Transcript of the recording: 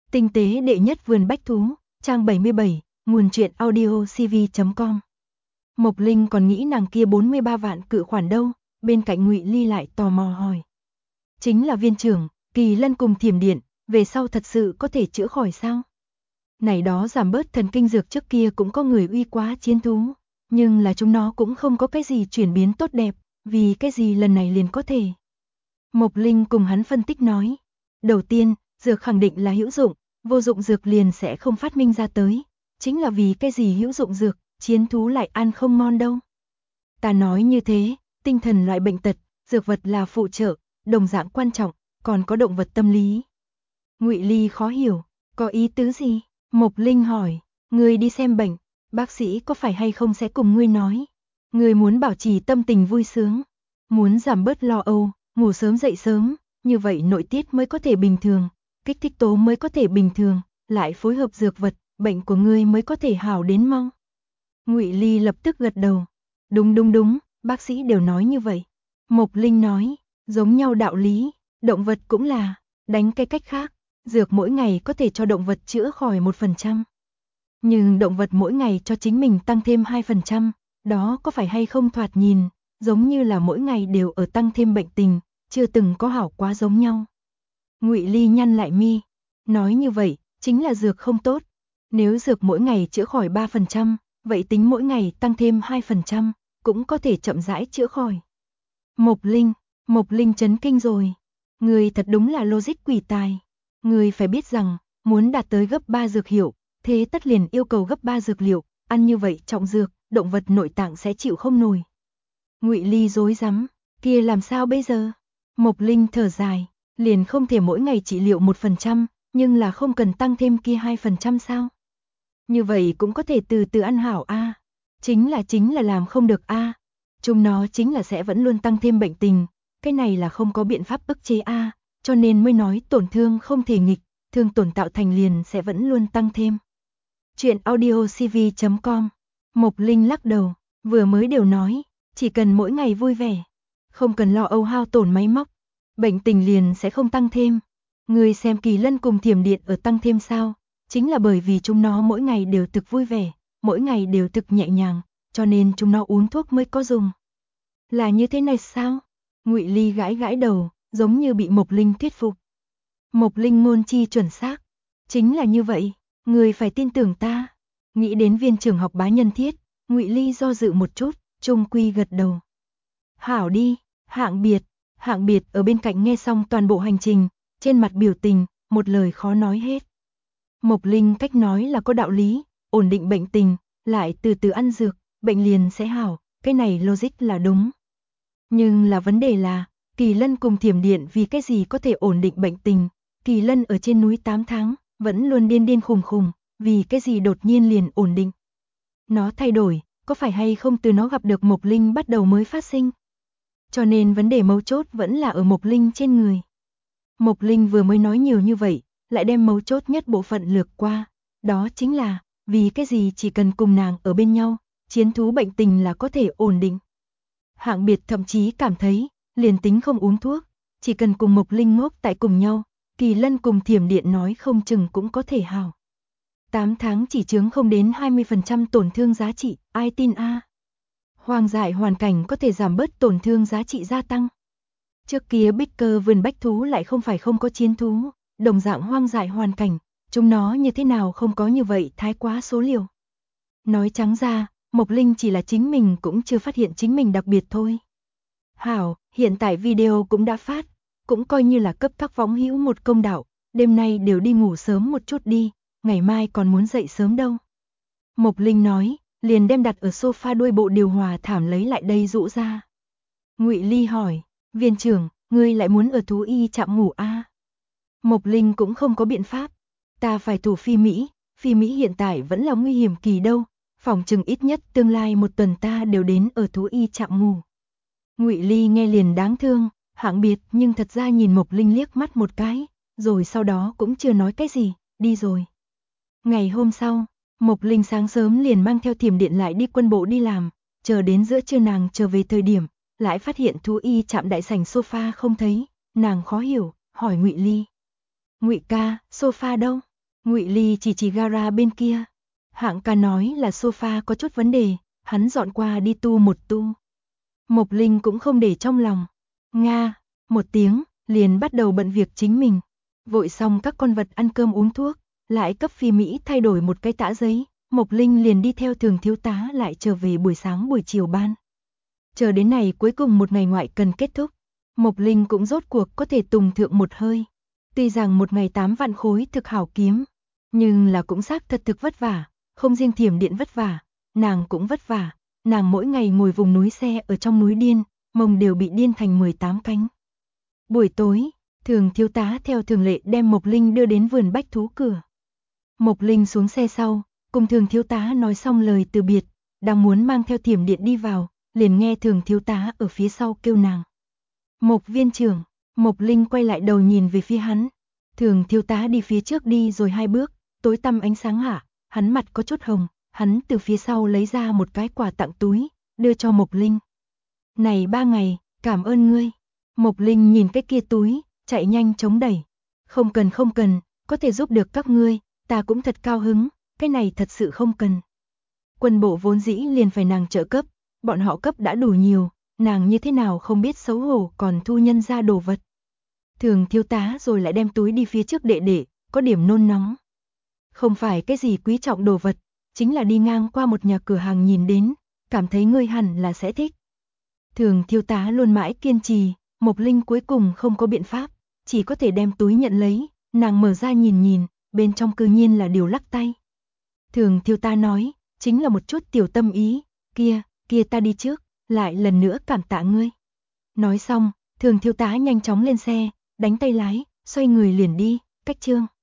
Tinh tế đệ nhất vườn bách thú, trang 77, nguồn truyện audio cv.com. Mộc Linh còn nghĩ nàng kia 43 vạn cự khoản đâu, bên cạnh Ngụy Ly lại tò mò hỏi. Chính là viên trưởng, Kỳ Lân cùng Thiểm Điện, về sau thật sự có thể chữa khỏi sao? Này đó giảm bớt thần kinh dược trước kia cũng có người uy quá chiến thú, nhưng là chúng nó cũng không có cái gì chuyển biến tốt đẹp, vì cái gì lần này liền có thể. Mộc Linh cùng hắn phân tích nói. Đầu tiên, dược khẳng định là hữu dụng, vô dụng dược liền sẽ không phát minh ra tới. Chính là vì cái gì hữu dụng dược, chiến thú lại ăn không ngon đâu. Ta nói như thế, tinh thần loại bệnh tật, dược vật là phụ trợ, đồng dạng quan trọng, còn có động vật tâm lý. Ngụy Ly khó hiểu, có ý tứ gì? Mộc Linh hỏi, ngươi đi xem bệnh, bác sĩ có phải hay không sẽ cùng ngươi nói. Ngươi muốn bảo trì tâm tình vui sướng, muốn giảm bớt lo âu, ngủ sớm dậy sớm, như vậy nội tiết mới có thể bình thường, kích thích tố mới có thể bình thường, lại phối hợp dược vật, bệnh của ngươi mới có thể hảo đến mau. Ngụy Ly lập tức gật đầu. Đúng, bác sĩ đều nói như vậy. Mộc Linh nói, giống nhau đạo lý, động vật cũng là, đánh cái cách khác, dược mỗi ngày có thể cho động vật chữa khỏi 1%. Nhưng động vật mỗi ngày cho chính mình tăng thêm 2%, đó có phải hay không thoạt nhìn, giống như là mỗi ngày đều ở tăng thêm bệnh tình, chưa từng có hảo quá giống nhau. Ngụy Ly nhăn lại mi, nói như vậy, chính là dược không tốt. Nếu dược mỗi ngày chữa khỏi 3%, vậy tính mỗi ngày tăng thêm 2%, cũng có thể chậm rãi chữa khỏi. Mộc Linh chấn kinh rồi. Người thật đúng là logic quỷ tài. Người phải biết rằng, muốn đạt tới gấp 3 dược hiệu, thế tất liền yêu cầu gấp 3 dược liệu, ăn như vậy trọng dược, động vật nội tạng sẽ chịu không nổi. Ngụy Ly rối rắm, kia làm sao bây giờ? Mộc Linh thở dài, liền không thể mỗi ngày trị liệu 1%, nhưng là không cần tăng thêm kia 2% sao? Như vậy cũng có thể từ từ ăn hảo a. Chính là làm không được a. Chúng nó chính là sẽ vẫn luôn tăng thêm bệnh tình, cái này là không có biện pháp ức chế a, cho nên mới nói tổn thương không thể nghịch, thương tổn tạo thành liền sẽ vẫn luôn tăng thêm. Truyện audio cv.com. Mộc Linh lắc đầu, vừa mới đều nói, chỉ cần mỗi ngày vui vẻ, không cần lo âu hao tổn máy móc, bệnh tình liền sẽ không tăng thêm. Người xem Kỳ Lân cùng Thiểm Điện ở tăng thêm sao, chính là bởi vì chúng nó mỗi ngày đều thực vui vẻ, mỗi ngày đều thực nhẹ nhàng, cho nên chúng nó uống thuốc mới có dùng. Là như thế này sao? Ngụy Ly gãi đầu, giống như bị Mộc Linh thuyết phục. Mộc Linh ngôn chi chuẩn xác, chính là như vậy, người phải tin tưởng ta. Nghĩ đến viên trưởng học bá nhân thiết, Ngụy Ly do dự một chút, trung quy gật đầu. Hảo đi, Hạng Biệt ở bên cạnh nghe xong toàn bộ hành trình, trên mặt biểu tình, một lời khó nói hết. Mộc Linh cách nói là có đạo lý, ổn định bệnh tình, lại từ từ ăn dược, bệnh liền sẽ hảo, cái này logic là đúng. Nhưng là vấn đề là, Kỳ Lân cùng Thiểm Điện vì cái gì có thể ổn định bệnh tình, Kỳ Lân ở trên núi 8 tháng, vẫn luôn điên khùng, vì cái gì đột nhiên liền ổn định. Nó thay đổi, có phải hay không từ nó gặp được Mộc Linh bắt đầu mới phát sinh? Cho nên vấn đề mấu chốt vẫn là ở Mộc Linh trên người. Mộc Linh vừa mới nói nhiều như vậy, lại đem mấu chốt nhất bộ phận lược qua, đó chính là, vì cái gì chỉ cần cùng nàng ở bên nhau, chiến thú bệnh tình là có thể ổn định. Hạng Biệt thậm chí cảm thấy, liền tính không uống thuốc, chỉ cần cùng Mộc Linh ngốc tại cùng nhau, Kỳ Lân cùng Thiểm Điện nói không chừng cũng có thể hảo. 8 tháng chỉ chướng không đến 20% tổn thương giá trị, ai tin a? Hoang dại hoàn cảnh có thể giảm bớt tổn thương giá trị gia tăng. Trước kia Bích Cơ vườn bách thú lại không phải không có chiến thú, đồng dạng hoang dại hoàn cảnh, chúng nó như thế nào không có như vậy thái quá số liều. Nói trắng ra, Mộc Linh chỉ là chính mình cũng chưa phát hiện chính mình đặc biệt thôi. Hảo, hiện tại video cũng đã phát, cũng coi như là cấp các võng hữu một công đạo, đêm nay đều đi ngủ sớm một chút đi, ngày mai còn muốn dậy sớm đâu. Mộc Linh nói, liền đem đặt ở sofa đuôi bộ điều hòa thảm lấy lại đây rũ ra. Ngụy Ly hỏi, viên trưởng, ngươi lại muốn ở thú y trạm ngủ a? Mộc Linh cũng không có biện pháp, ta phải thủ Phi Mỹ hiện tại vẫn là nguy hiểm kỳ đâu, phòng chừng ít nhất tương lai một tuần ta đều đến ở thú y trạm ngủ. Ngụy Ly nghe liền đáng thương, Hạng Biệt nhưng thật ra nhìn Mộc Linh liếc mắt một cái, rồi sau đó cũng chưa nói cái gì, đi rồi. Ngày hôm sau, Mộc Linh sáng sớm liền mang theo Thiểm Điện lại đi quân bộ đi làm, chờ đến giữa trưa nàng trở về thời điểm, lại phát hiện thú y trạm đại sảnh sofa không thấy, nàng khó hiểu, hỏi Ngụy Ly. Ngụy ca, sofa đâu? Ngụy Ly chỉ gara bên kia. Hạng ca nói là sofa có chút vấn đề, hắn dọn qua đi tu một tu. Mộc Linh cũng không để trong lòng. Nga, một tiếng, liền bắt đầu bận việc chính mình. Vội xong các con vật ăn cơm uống thuốc, lại cấp Phi Mỹ thay đổi một cái tã giấy, Mộc Linh liền đi theo Thường thiếu tá lại trở về buổi sáng buổi chiều ban. Chờ đến này cuối cùng một ngày ngoại cần kết thúc, Mộc Linh cũng rốt cuộc có thể tùng thượng một hơi. Tuy rằng một ngày 8 vạn khối thực hảo kiếm, nhưng là cũng xác thật thực vất vả, không riêng Thiểm Điện vất vả, nàng cũng vất vả, nàng mỗi ngày ngồi vùng núi xe ở trong núi điên, mông đều bị điên thành 18 cánh. Buổi tối, Thường thiếu tá theo thường lệ đem Mộc Linh đưa đến vườn bách thú cửa. Mộc Linh xuống xe sau, cùng Thường thiếu tá nói xong lời từ biệt, đang muốn mang theo Thiểm Điện đi vào, liền nghe Thường thiếu tá ở phía sau kêu nàng. Mộc viên trưởng. Mộc Linh quay lại đầu nhìn về phía hắn. Thường thiếu tá đi phía trước đi rồi 2 bước, tối tăm ánh sáng hạ, hắn mặt có chút hồng, hắn từ phía sau lấy ra một cái quà tặng túi, đưa cho Mộc Linh. Này 3 ngày, cảm ơn ngươi. Mộc Linh nhìn cái kia túi, chạy nhanh chống đẩy. Không cần, có thể giúp được các ngươi, ta cũng thật cao hứng, cái này thật sự không cần. Quân bộ vốn dĩ liền phải nàng trợ cấp, bọn họ cấp đã đủ nhiều, nàng như thế nào không biết xấu hổ còn thu nhân ra đồ vật. Thường thiếu tá rồi lại đem túi đi phía trước đệ, có điểm nôn nóng. Không phải cái gì quý trọng đồ vật, chính là đi ngang qua một nhà cửa hàng nhìn đến, cảm thấy ngươi hẳn là sẽ thích. Thường thiếu tá luôn mãi kiên trì, Mộc Linh cuối cùng không có biện pháp, chỉ có thể đem túi nhận lấy, nàng mở ra nhìn, bên trong cư nhiên là điều lắc tay. Thường thiếu tá nói, chính là một chút tiểu tâm ý, kia ta đi trước, lại lần nữa cảm tạ ngươi. Nói xong, Thường thiếu tá nhanh chóng lên xe, đánh tay lái, xoay người liền đi, cách chương.